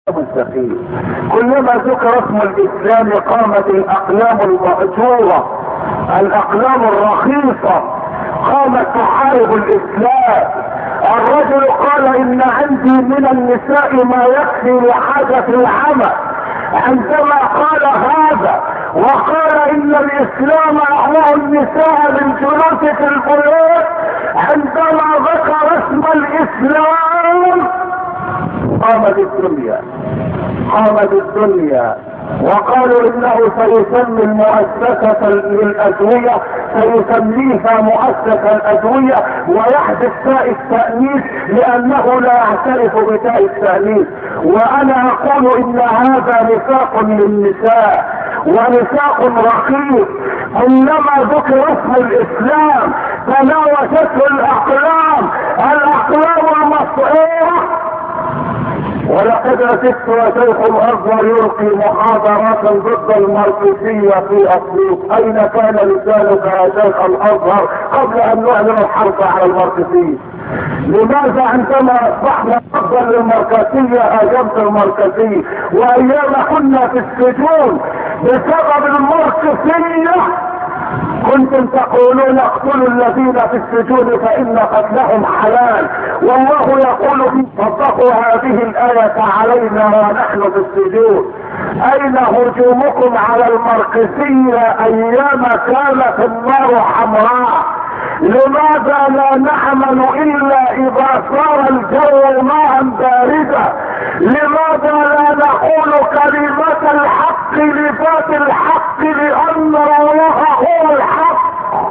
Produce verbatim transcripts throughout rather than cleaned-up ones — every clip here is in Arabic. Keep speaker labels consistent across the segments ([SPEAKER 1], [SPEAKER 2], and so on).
[SPEAKER 1] مستقيم. كلما ذكر اسم الاسلام قامت الاقلام المأجورة، الاقلام الرخيصة قامت تحارب الاسلام. الرجل قال ان عندي من النساء ما يكفي لحاجة العمل. عندما قال هذا وقال ان الاسلام امر النساء بالجلوس في البيوت، عندما ذكر اسم الاسلام قامت الدنيا قامت الدنيا وقالوا انه سيسمي المؤسسة للادوية سيسميها مؤسسة الادوية ويحدث تاء التأنيث لانه لا يعترف بتاء التأنيث. وانا اقول ان هذا نفاق للنساء ونفاق رقيق. كلما ذكر اسم الاسلام تناوشته الاقلام الاقلام المسعورة. ولقد اتيت وشيخ الازهر يلقي محاضرات ضد الماركسية في اسيوط. اين كان لسانك يا شيخ الازهر قبل ان نعلن الحرب على الماركسية؟ لماذا عندما اصبحنا ضدا للماركسية اجبت الماركسية؟ وايام كنا في السجون بسبب الماركسية كنتم تقولون اقتلوا الذين في السجون فان قتلهم حلال، والله يقول طبقوا هذه الآية علينا ونحن في السجون. اين هجومكم على الماركسية ايام كانت النار حمراء؟ لماذا لا نعمل الا اذا صار الجو ماء باردا؟ لماذا لا نقول كلمة الحق لذات الحق لان الله هو الحق؟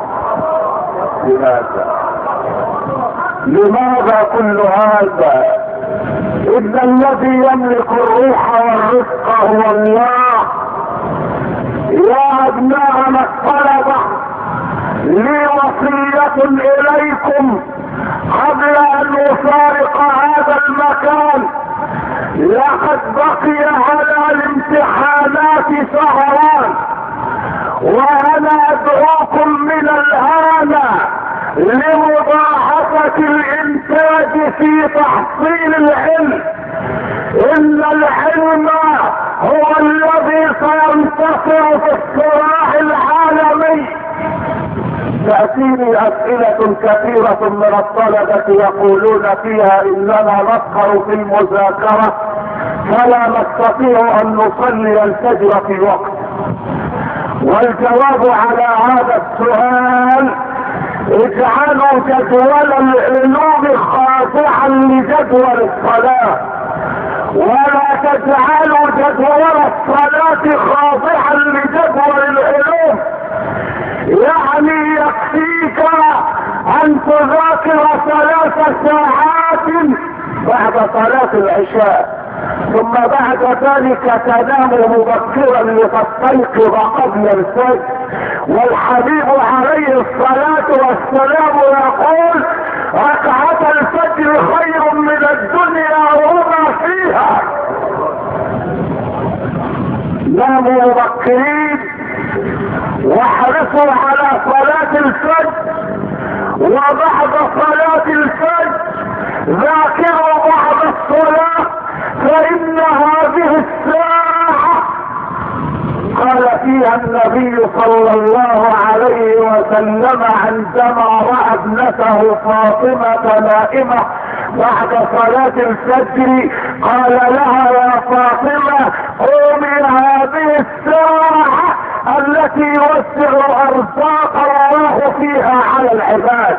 [SPEAKER 1] لماذا لماذا كل هذا؟ إن الذي يملك الروح والرزق هو الله. يا ابناءنا الطلبة لي وصية اليكم قبل ان افارق هذا المكان. لقد بقي على الامتحانات شهران وانا ادعوكم من الان لمضاعفة الانتاج في تحصيل العلم. ان العلم هو الذي سينتصر في الصراع العالمي. تأتيني اسئلة كثيرة من الطلبة يقولون فيها اننا نسهر في المذاكرة فلا نستطيع ان نصلي الفجر في وقت. والجواب على هذا السؤال اجعلوا جدول العلوم خاضعا لجدول الصلاة، ولا تجعلوا جدول الصلاة خاضعا لجدول العلوم. يعني يكفيك ان تذاكر ثلاث ساعات بعد صلاة العشاء، ثم بعد ذلك تنام مبكرا لتستيقظ قبل الفجر. والحبيب عليه الصلاة والسلام يقول ركعة الفجر خير من الدنيا وما فيها. ناموا مبكرين واحرصوا على صلاة الفجر، وبعد صلاة الفجر ذاكروا بعد الصلاة، فإن هذه الساعة قال فيها النبي صلى الله عليه وسلم عندما رأى ابنته فاطمة نائمة بعد صلاة الفجر قال لها يا فاطمة قومي، هذه الساعة التي يوسع ارزاق الله فيها على العباد.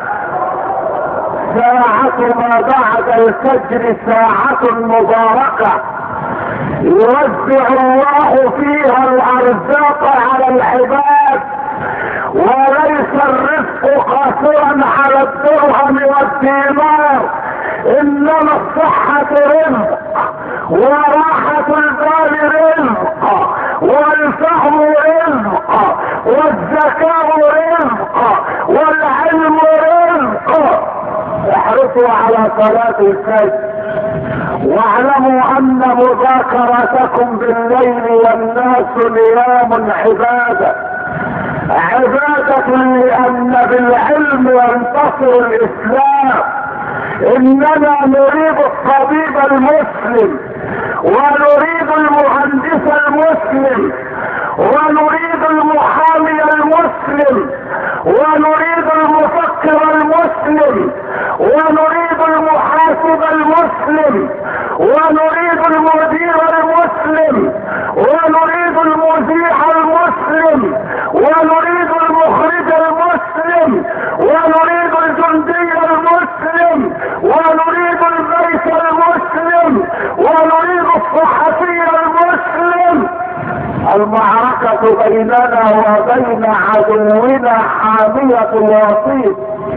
[SPEAKER 1] ساعة ما بعد الفجر ساعة مباركة يوزع الله فيها الارزاق على العباد، وليس الرزق قاصرا على الدرهم والدينار، انما الصحة رزق، وراحة البال رزق، والفهم رزق، والزكاة رزق، والعلم رزق. احرصوا على صلاة الفجر، واعلموا ان مذاكرتكم بالليل والناس نيام عبادة عبادة لان بالعلم ينتصر الاسلام. اننا نريد الطبيب المسلم ونريد المهندس المسلم، ونريد المحامي المسلم، ونريد المفكر المسلم، ونريد المحاسب المسلم، ونريد المدير المسلم، ونريد المذيع المسلم، ونريد المخرج المسلم، ونريد الجندي المسلم، ونريد البيت المسلم، ونريد الصحفي المسلم. المعركة بيننا وبين عدونا حامية الوسيط،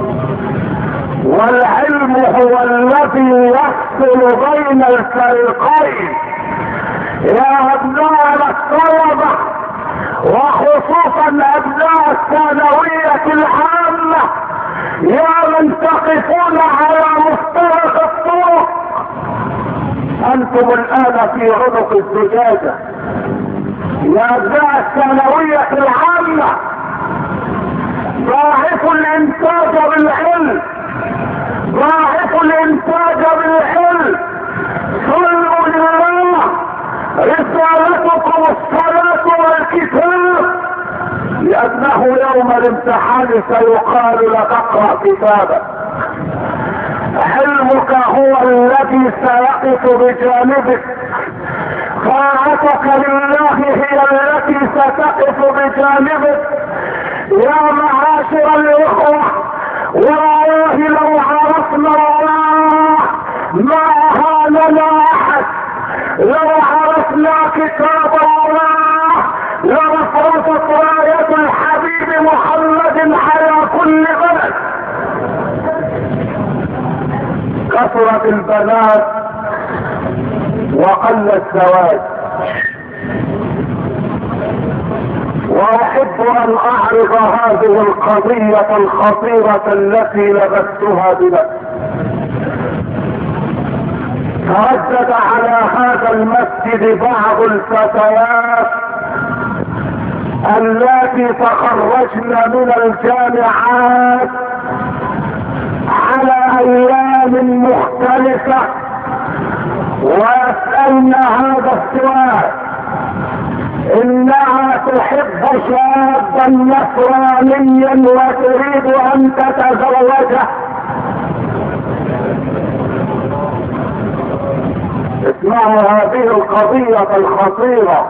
[SPEAKER 1] والعلم هو الذي يفصل بين الفريقين. يا ابناء الطلبة وخصوصا ابناء الثانوية العامة، يا من تقفون على مفترق الطرق، انتم الان في عنق الزجاجة. يا ابناء الثانوية العامة، ضاعفوا الانتاج بالعلم، ضاعفوا الانتاج بالعلم، صلوا لله. رسالتكم الصلاة والكتاب، لأنه يوم الامتحان سيقال لك اقرأ كتابك. علمك هو الذي سيقف بجانبك، طاعتك لله هي التي ستقف بجانبك. يا معاشر الإخوة، والله لو عرفنا الله ما هاننا أحد، لو عرفنا كتاب الله لرفرفت راية الحبيب محمد على كل بلد. كثرت البنات وقل الزواج، واحب ان اعرض هذه القضية الخطيرة التي لبستها بنفسي. تردد على هذا المسجد بعض الفتيات التي تخرجن من الجامعات على ايام مختلفة، ويسألن هذا السؤال: انها تحب شابا نصرانيا وتريد ان تتزوجه. اسمعوا هذه القضية الخطيرة،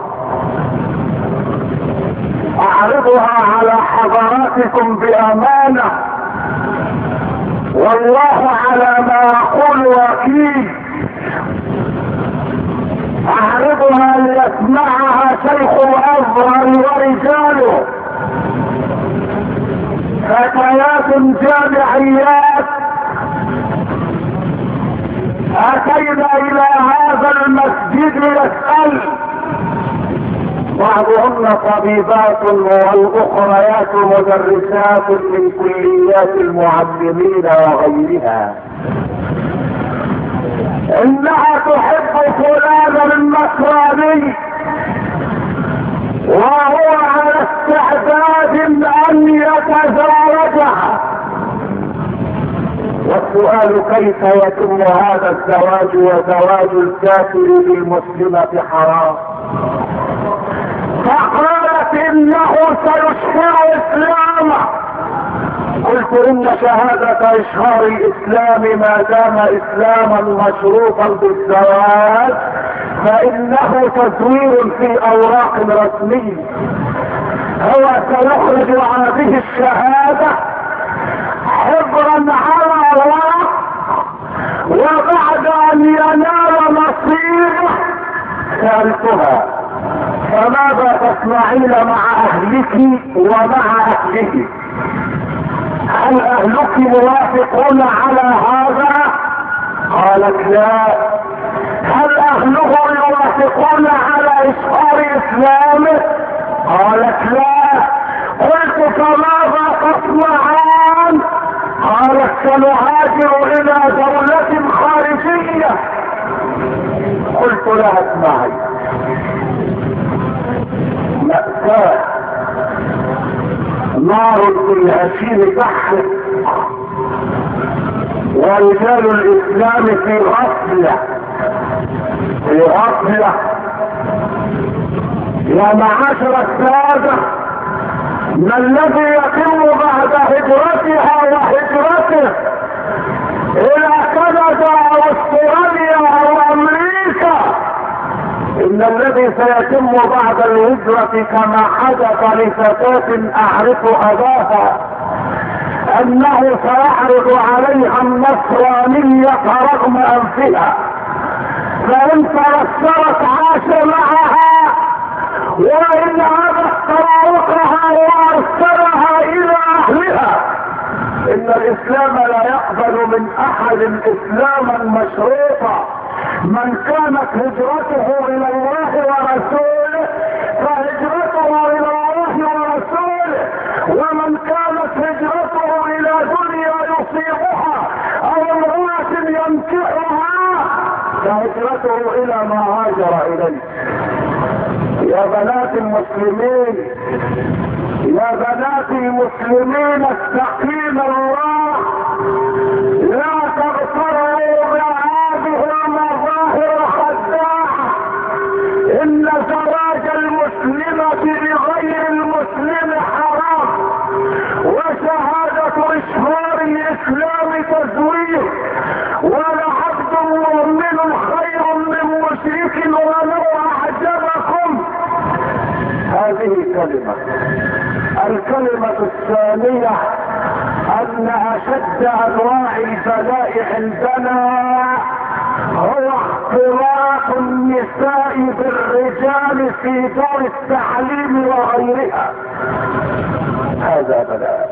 [SPEAKER 1] اعرضها على حضراتكم بامانة، والله على ما اقول وكيل. اعرضها ليسمعها شيخ الازهر ورجاله. فتيات جامعيات اتينا الى هذا المسجد يسأل، بعضهن طبيبات والاخريات مدرسات من كليات المعلمين وغيرها، انها تحب فلانا النصراني وهو على استعداد ان يتزوجها. والسؤال: كيف يتم هذا الزواج وزواج الكافر بالمسلمة حرام؟ فقالت انه سيشهر اسلامه. قلت: ان شهادة اشهار الاسلام ما دام اسلاما مشروطا بالزواج فانه تزوير في اوراق رسمية. هو سيخرج هذه الشهادة حبرا على ورق، وبعد ان ينال نصيبه سألتها: فماذا تصنعين مع اهلك ومع اهله؟ هل اهلك موافقون على هذا؟ قالت: لا. هل اهله يوافقون على اشهار اسلامه؟ قالت: لا. قلت: فماذا تصنعان؟ قالت: سنهاجر الى دولة خارجية. قلت لها: اسمعي، مأساة، نار في الهشيم تحرق، ورجال الاسلام في غفلة، في غفلة. يا معاشر السادة، ما الذي يتم بعد هجرتها وهجرته الى كندا او استراليا او امريكا؟ ان الذي سيتم بعد الهجرة كما حدث لفتاة اعرف اباها، انه سيعرض عليها النصرانية رغم انفها، فان تبصرت عاش معها، وان عادت طريقها وارسلها الى اهلها. ان الاسلام لا يقبل من احد اسلاما مشروطا. من كانت هجرته الى الله ورسوله فهجرته الى الله ورسوله، ومن كانت هجرته الى دنيا يصيبها او امرأة ينكحها فهجرته الى ما هاجر اليه. يا بنات المسلمين، يا بنات المسلمين اتقين الله، لا تغتروا بهذه المظاهر الخداعة. ان زواج المسلمة بغير المسلم حرام، وشهادة اشهار الاسلام تزوير، ولعبد مؤمن خير من مشرك ولو اعجبكم. هذه كلمة. الكلمة الثانية ان اشد انواع البلاء عندنا هو اختلاط النساء بالرجال في دور التعليم وغيرها. هذا بلاء،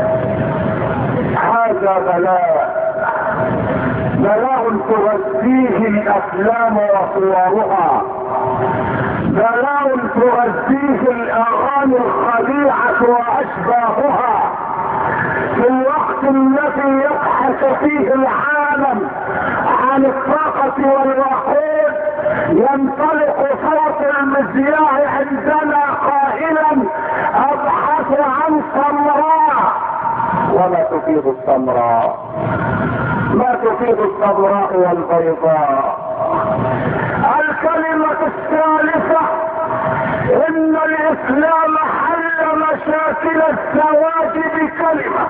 [SPEAKER 1] هذا بلاء، بلاء تغذيه الافلام وصورها، بلاء تغذيه الاغاني الخليعة واشباهها. في الوقت الذي يبحث فيه العالم عن الطاقة والوقود ينطلق صوت المذياع عندنا قائلا ابحث عن سمراء، وما تفيد السمراء؟ ما تفيد السمراء والبيضاء. الكلمة الثالثة ان الاسلام حل مشاكل الزواج بكلمة.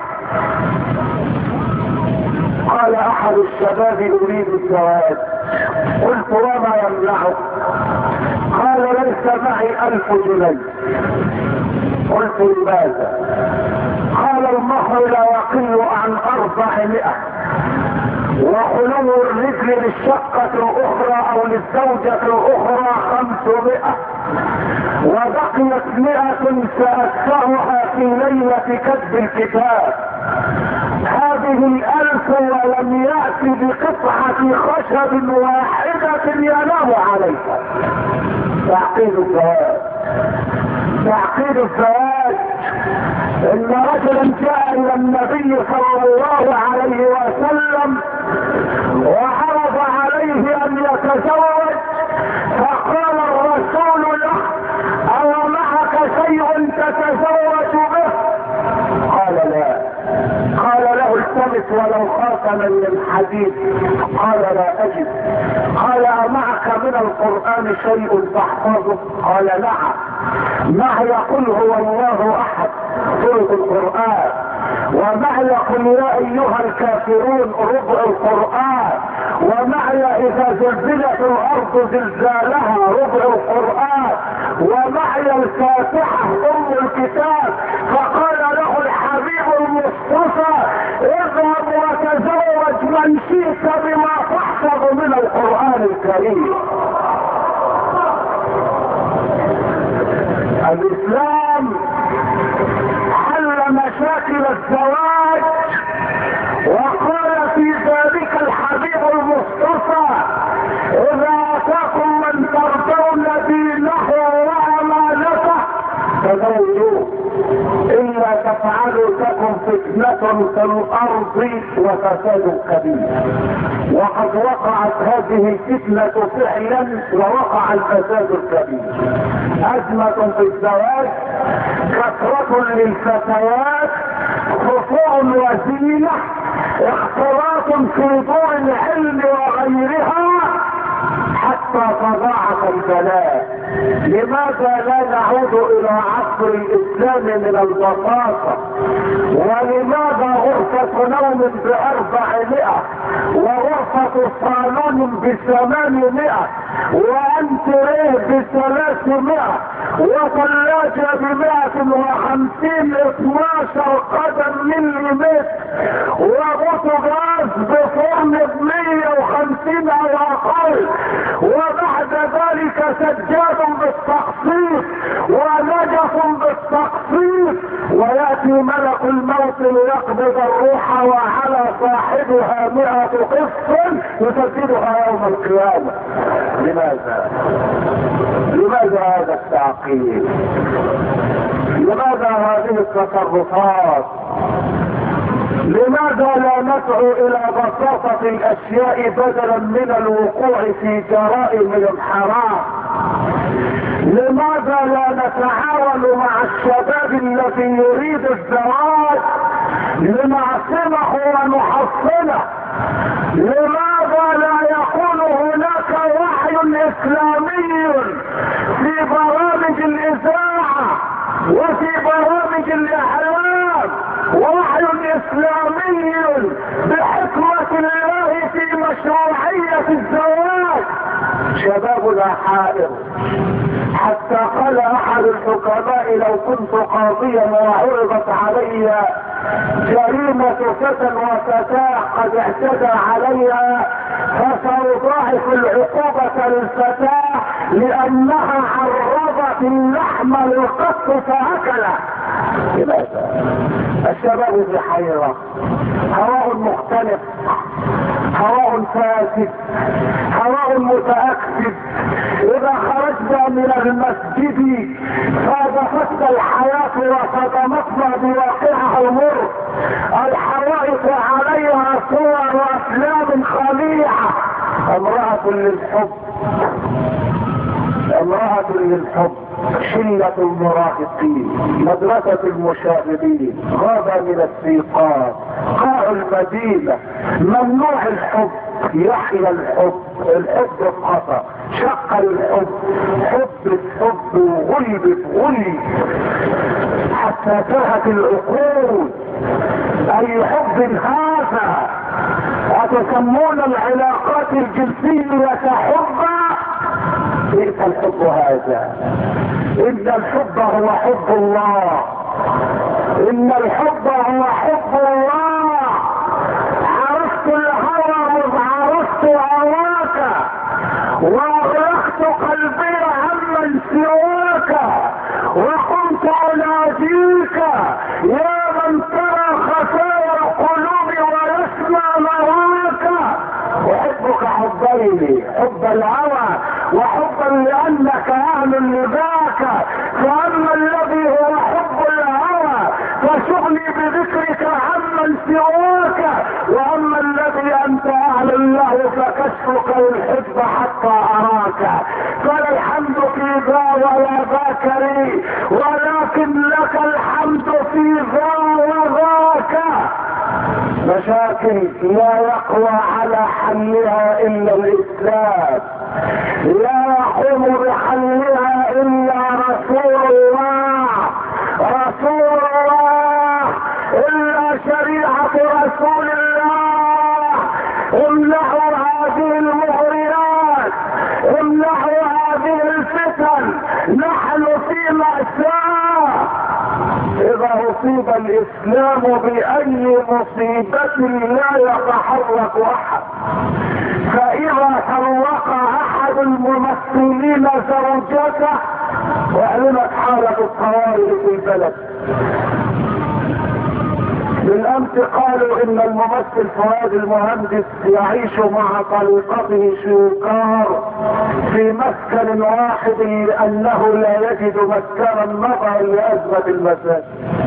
[SPEAKER 1] قال احد الشباب اريد الزواج، قلت وما يمنعك؟ قال ليس معي الف جنيه. قلت لماذا؟ قال المهر لا يقل عن اربعمائة، وخلو الرجل للشقة الاخرى او للزوجة الاخرى خمسمائة، وبقيت مئة سأدفعها في ليلة كتب الكتاب. هذه الالف ولم يأتي بقطعة خشب واحدة ينام عليها. تعقيد الزواج، تعقيد الزواج. ان رجلا جاء الى النبي صلى الله عليه وسلم وعرض عليه ان يتزوج، فقال الرسول له او معك شيء تتزوج به؟ قال لا. قال له التمس ولو خاتما من حديد. قال لا اجد. قال امعك من القرآن شيء تحفظه؟ قال نعم. معي قل هو الله احد سورة القرآن، ومعي قل يا ايها الكافرون ربع القرآن، ومعي اذا زلزلت الارض زلزالها ربع القرآن، ومعي الفاتحة ام الكتاب. فقال له الحبيب المصطفى اذهب وتزوج من شئت بما تحفظ من القرآن الكريم. الاسلام حل مشاكل الزواج، وقال في ذلك الحبيب المصطفى اذا اتاكم من ترضون دينه وامانته فزوجوه، الا تفعلوا تكن فتنة في الارض وفساد كبير. وقد وقعت هذه الفتنة فعلا ووقع الفساد الكبير. ازمة في الزواج، كثرة للفتيات، خفوع وزينة، اختلاط في دور العلم وغيرها، حتى حتى تضاعف البلاء. لماذا لا نعود الى عصر الاسلام من البساطة؟ ولماذا غرفة نوم باربعمائة وغرفة صالون بثمانمائة وانتريه بثلاثمائة وثلاجة بمائة وخمسين اثناشر قدم مليمتر وبوتاجاز بفرن بمية وخمسين او اقل، وبعد ذلك سجاد بالتقسيط ونجف بالتقسيط، وياتي ملك الموت ليقبض الروح وعلى صاحبها مئة قسط يسددها يوم القيامة. لماذا؟ لماذا هذا التعقيد؟ لماذا هذه التصرفات؟ لماذا لا ندعو الى بساطة الاشياء بدلا من الوقوع في جرائم الحرام؟ لماذا لا نتعاون مع الشباب الذي يريد الزواج لنعصمه ونحصنه؟ لماذا لا يكون هناك وحي اسلامي في برامج الاذاعة وفي برامج الاعلام، وحي اسلامي بحكمة الله في مشروعية الزواج؟ شبابنا حائر، حتى قال احد الحكماء لو كنت قاضيا وعرضت علي جريمة فتى وفتاة قد اعتدى عليها فسأضاعف العقوبة للفتاة لانها عرضت اللحم للقط فاكله. لماذا؟ الشباب في حيرة، هواء مختلف، هواء فاسد، هواء متأكد. اذا خرجنا من المسجد صادفتنا الحياة وصدمتنا بواقعها المر. الحوائط عليها صور وافلام خليعة. امرأة للحب، امرأة للحب، شلة المراهقين، مدرسة المشاغبين، غابة من السيقات، قاع المدينة، ممنوع الحب، يحيى الحب، الحب الخطأ، شق الحب، حب الحب وغلب غلب حتى تهت العقول. اي حب هذا؟ اتسمون العلاقات الجنسية حبا؟ ليس الحب هذا. ان الحب هو حب الله، ان الحب هو حب الله. عرفت الهوى مذ عرفت هواك واغلقت قلبي عمن سواك وقمت اناديك يا من ترى خفايا القلوب ويسمع مراك. احبك حبين، حب الهوى وحبا لانك اهل لذاك. فاما الذي هو حب الهوى فشغلي بذكرك عمن سواك، واما الذي انت اهل له فكشفك الحب حتى اراك. فلا الحمد في ذا ولا ذاك لي، ولكن لك الحمد في ذا وذاك. مشاكل لا يقوى على حلها الا الاسلام، لا يقوم بحلها الا رسول الله، رسول الله، الا شريعة رسول الله. امنعوا هذه المغريات، امنعوا هذه الفتن، نحن في مأساة. اذا اصيب الاسلام باي مصيبة لا يتحرك احد. فاذا طلق احد الممثلين زوجته واعلنت حالة الطوارئ في البلد. بالامس قالوا ان الممثل فؤاد المهندس يعيش مع طليقته شوكار في مسكن واحد لانه لا يجد مسكنا نظرا لازمة المساجد.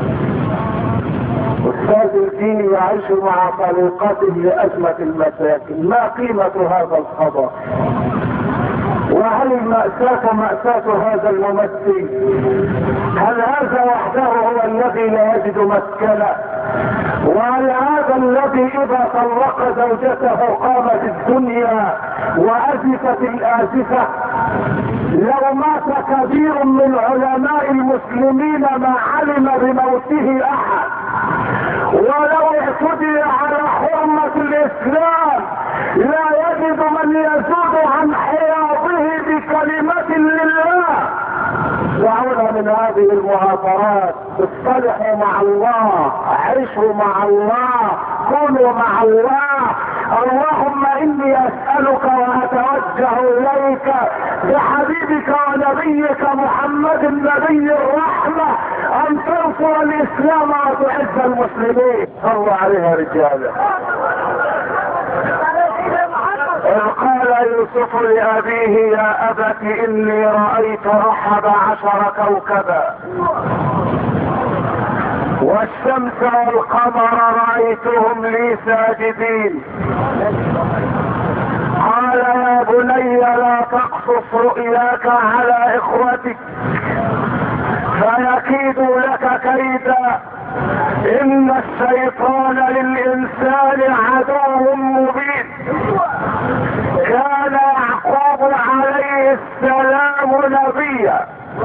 [SPEAKER 1] استاذ الدين يعيش مع طليقته لازمة المساكن. ما قيمة هذا الخبر؟ وهل المأساة مأساة هذا الممثل؟ هل هذا وحده هو الذي لا يجد مسكنا؟ وهل هذا الذي اذا طلق زوجته قامت الدنيا وازفت الازفة؟ لو مات كبير من علماء المسلمين ما علم بموته احد، ولو اعتدي على حرمة الاسلام لا يجد من يزود عن حياضه بكلمة لله. دعونا من هذه المعاصرات، اصطلحوا مع الله، عيشوا مع الله، كونوا مع الله. اللهم اني اسألك واتوجه اليك بحبيبك ونبيك محمد النبي الرحمة ان تنصر الاسلام وتعز المسلمين. صلوا عليها رجالا. إذ قال يوسف لأبيه يا أبت إني رأيت أحد عشر كوكبا والشمس والقمر رأيتهم لي ساجدين. قال يا بني لا تقصص رؤياك على إخوتك فيكيدوا لك كيدا إن الشيطان للإنسان عدو مبين. كان يعقوب عليه السلام نبيا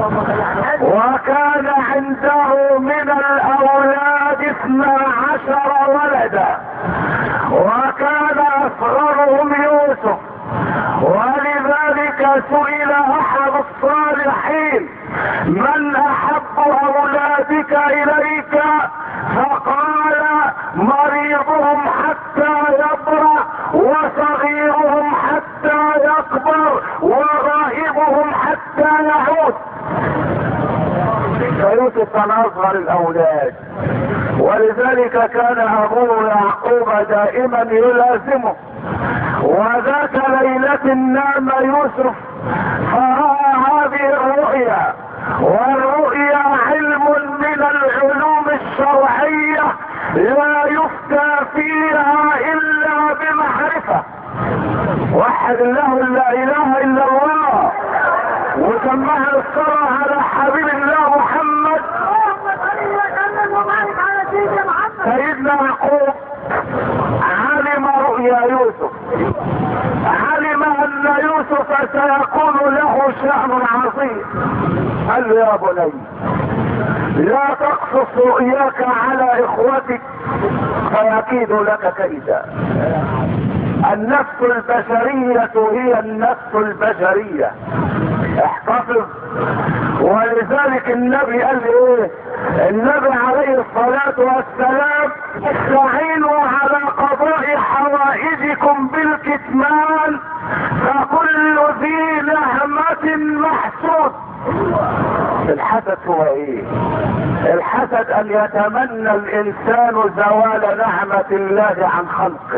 [SPEAKER 1] وكان عنده من الأولاد اثنا عشر ولدا وكان أصغرهم يوسف. ولذلك سئل أحد الصالحين من أحب أولادك إليك؟ فقال مريضهم حتى يبرأ وصغيرهم حتى يكبر وغائبهم حتى يعود. فيوسف كان أصغر الأولاد، ولذلك كان أبوه يعقوب دائما يلازمه. وذات ليلة نام يوسف فرأى هذه الرؤيا، والرؤيا علم من العلوم الشرعية لا يفتى فيها إلا بمعرفة. وحد الله لا إله إلا الله وسمعها الصلاة على حبيب الله محمد. سيدنا يعقوب علم رؤيا يوسف، علم ان يوسف سيكون له شأن عظيم. قال له يا بني لا تقصص رؤياك على اخوتك فيكيد لك كيدا. النفس البشرية هي النفس البشرية، احتفظ. ولذلك النبي قال ايه؟ النبي عليه الصلاة والسلام استعينوا على قضاء حوائجكم بالكتمان فكل ذي نعمة محسود. الحسد هو ايه؟ الحسد ان يتمنى الانسان زوال نعمة الله عن خلقه.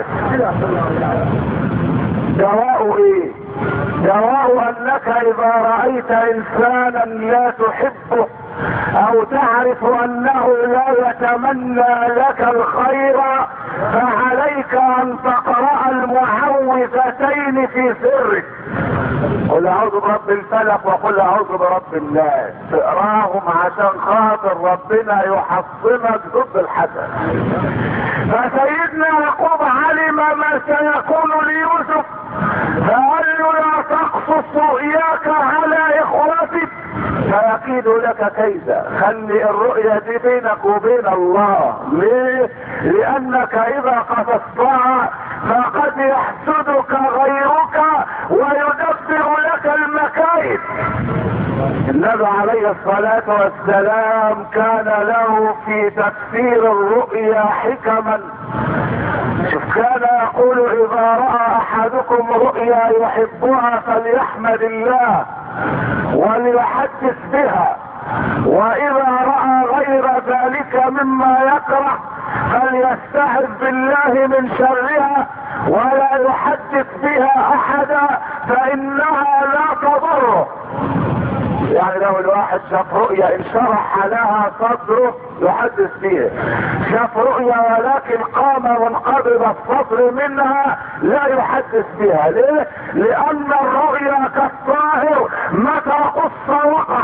[SPEAKER 1] دواء ايه؟ دواء انك اذا رأيت انسانا لا تحبه او تعرف انه لا يتمنى لك الخير فعليك ان تقرأ المعوذتين في سرك. قل اعوذ برب الفلق وقل اعوذ برب الناس، تقراهم عشان خاطر ربنا يحصنك ضد الحسد. فسيدنا يعقوب علم ما سيكون ليوسف فقال له لا تقصص رؤياك على اخوتك فيكيد لك كيدا. خلي الرؤية دي بينك وبين الله. ليه؟ لانك اذا قصصتها فقد يحسدك غيرك ويدبر لك المكائد. النبي عليه الصلاة والسلام كان له في تفسير الرؤيا حكما. شوف كان يقول اذا رأى احدكم رؤيا يحبها فليحمد الله وليحدث بها، واذا رأى غير ذلك مما يكره فليستعذ بالله من شرها ولا يحدث بها احدا فانها لا تضره. يعني لو الواحد شاف رؤيا انشرح لها صدره يحدث فيها، شاف رؤيا ولكن قام منقبض الصدر منها لا يحدث فيها. ليه؟ لان الرؤيا كالطاهر متى قص وقع.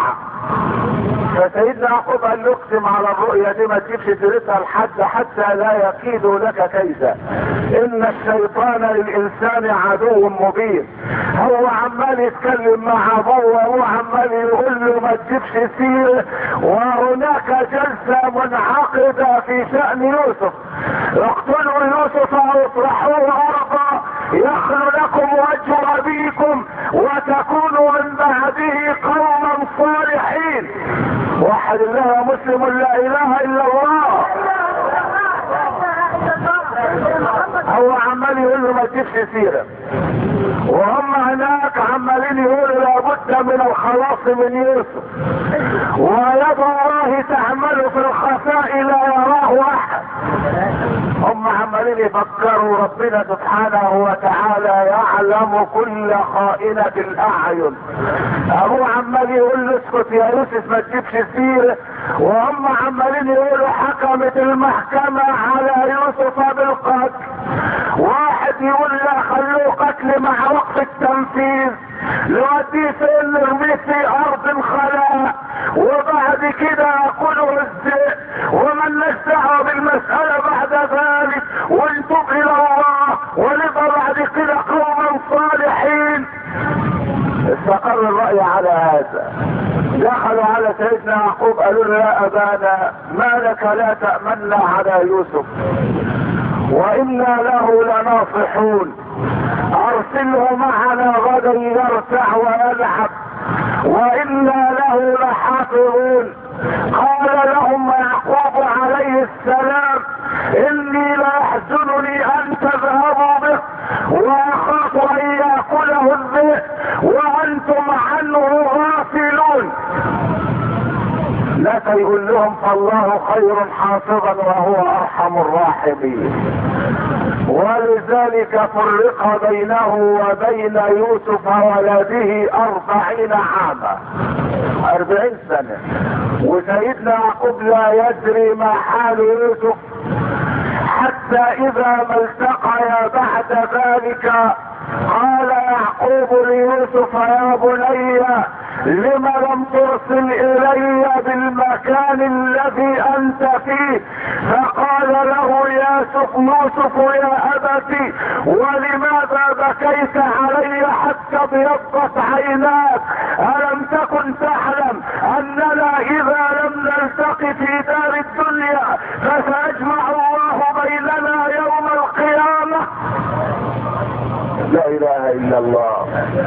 [SPEAKER 1] فسيدنا يعقوب قال له اقسم على الرؤيا دي ما تجيبش ترثها لحد حتى لا يكيد لك كيدا، ان الشيطان للانسان عدو مبين. هو عمال يتكلم مع ابوه وهو عمال يقول له ما تجيبش سيره، وهناك جلسه منعقده في شان يوسف، اقتلوا يوسف او اطرحوه ارضا يخلو لكم وجه ابيكم وتكونوا من بعده قوما صالحين. وحد الله مسلم لا اله الا الله. هو عمال يقول له ما تجيبش سيره، وهم هناك عمالين يقولوا لابد من الخلاص من يوسف، ويد الله تعمل في الخفاء لا يراه احد. هم عمالين يفكروا ربنا سبحانه وتعالى يعلم كل خائنة الاعين. ابوه عمال يقول له اسكت يا يوسف ما تجيبش سيره، وهم عمالين يقولوا حكمت المحكمة على يوسف بالقتل. واحد يقول لا خلوه قتل مع وقت التنفيذ، نوديه فين نرميه في ارض خلاء وبعد كده ياكله الذئب ومن دعوه بالمسألة بعد ذلك ونتوب الى الله ونبقى بعد كده قوما صالحين. استقر الرأي على هذا. دخلوا على سيدنا يعقوب قالوا له يا ابانا ما لك لا تأمنا على يوسف وإنا له لناصحون، أرسله معنا غدا يرتع ويلعب وإنا له لحافظون. قال لهم يعقوب عليه السلام إني ليحزنني أن تذهبوا به وأخاف أن يأكله الذئب وأنتم عنه غافلون. لا يقول لهم فالله خير حافظا وهو ارحم الراحمين. ولذلك فرق بينه وبين يوسف ولده اربعين عاما، اربعين سنة. وسيدنا يعقوب لا يدري ما حال يوسف حتى اذا ما التقيا بعد ذلك قال يعقوب ليوسف يا بني لم لم ترسل الي بالمكان الذي انت فيه؟ فقال له يوسف يوسف يا ابتي ولماذا بكيت علي حتى ابيضت عيناك؟ الم تكن تعلم اننا اذا لم نلتقي في دار الدنيا فسيجمع الله بيننا يوم القيامة؟ لا اله الا الله.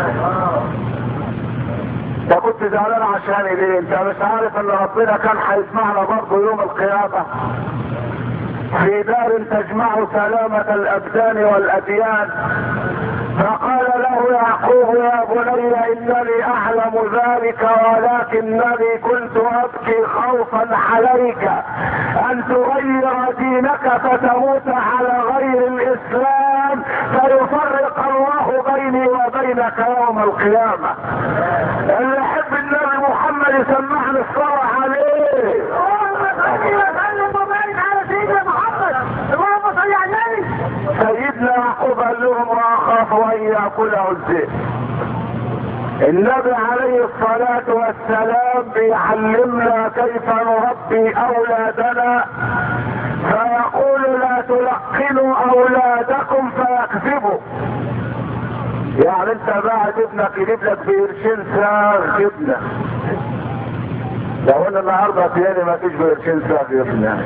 [SPEAKER 1] انت كنت زعلان عشان ليه؟ انت مش عارف ان ربنا كان هيسمعنا برضه يوم القيامة في دار تجمع سلامة الابدان والاديان. فقال له يعقوب يا بني انني اعلم ذلك ولكنني كنت ابكي خوفا عليك ان تغير دينك فتموت على غير الاسلام فيفرق الله بيني وبينك يوم القيامة. اللي يحب النبي محمد يسمعني الصلاة عليه. سيدنا يعقوب قال لهم واخاف ان ياكله الذئب. النبي عليه الصلاة والسلام بيعلمنا كيف نربي اولادنا، فيقول لا تلقنوا اولادكم فيكذبوا. يعني انت بعد ابنك يجيب لك بقرشين ساغ جبنه، لو انا النهارده تاني ما فيش بقرشين ساغ جبنه.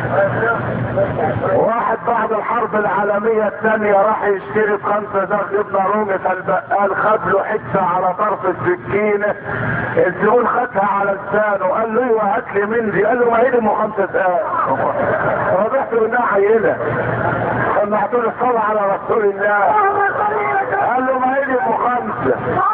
[SPEAKER 1] واحد بعد الحرب العالميه الثانيه راح يشتري خمسه ساغ جبنه رومي، فالبقال خد له حته على طرف السكينه، الزبون خدها على لسانه قال له ايوه هات لي من دي، قال له ما هي دي خمسه ساغ. ربحت له انها عينه، سمعت له الصلاه على رسول الله، قال له ما هي دي خمسه.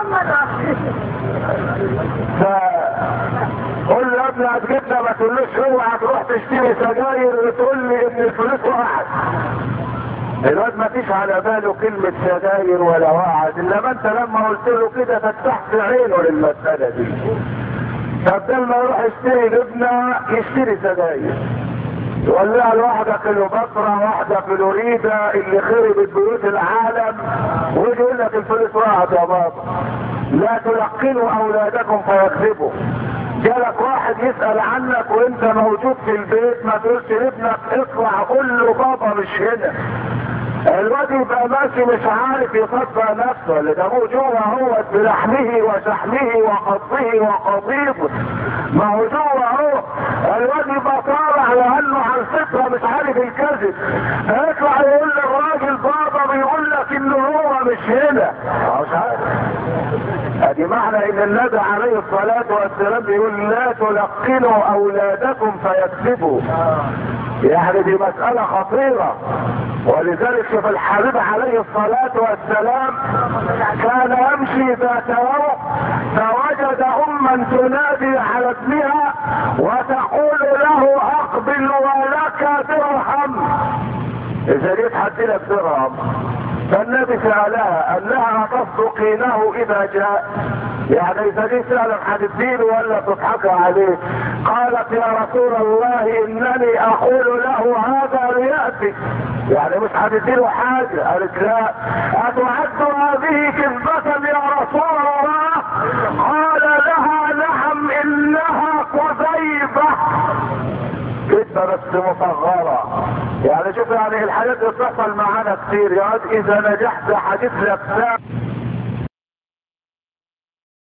[SPEAKER 1] قول له يا ابني هتجيبنا ما تقولوش اوعى تروح تشتري سجاير وتقول لي ان الفلوس وقعت. الواد ما فيش على باله كلمة سجاير ولا وقعت، انما انت لما قلت له كده فتحت عينه للمسألة دي. فبدل ما يروح يشتري جبنة يشتري سجاير، يولع لواحدة كيلوباترا واحدة فلوريدا اللي خربت بيوت العالم، ويجي يقول لك الفلوس وقعت يا بابا. لا تلقنوا اولادكم فيكذبوا. جالك واحد يسأل عنك وانت موجود في البيت، ما تقولش لابنك اطلع قول له بابا مش هنا. الواد يبقى ماشي مش عارف يصدق نفسه، اللي ده جوه هو بلحمه وشحمه وقضه وقضيبه، ما هو جوه هو. الواد يبقى طالع لانه على الفطره مش عارف الكذب، يطلع يقول للراجل بابا بيقول لك انه هو مش هنا، مش عارف. ادي معنى ان النبي عليه الصلاه والسلام بيقول لا تلقنوا اولادكم فيكذبوا. يعني دي مسألة خطيرة. ولذلك شوف الحبيب عليه الصلاة والسلام كان يمشي ذات يوم فوجد أما تنادي على ابنها وتقول له أقبل ولك درهم. إذا جيت حد لك درهم، فالنبي سألها قال لها تصدقينه إذا جاء؟ يعني إذا جيت سألك هتديله ولا تضحك عليه؟ قالت يا رسول الله إنني أقول له هذا ليأتي، يعني مش هتديله حاجة. قالت لا. أتعد هذه كذبة يا رسول الله؟ قال لها نعم إنها كذيبة، كذبة بس مصغرة. يعني شوف يعني الحاجات اللي بتحصل معانا كتير، يعني إذا نجحت حديث لك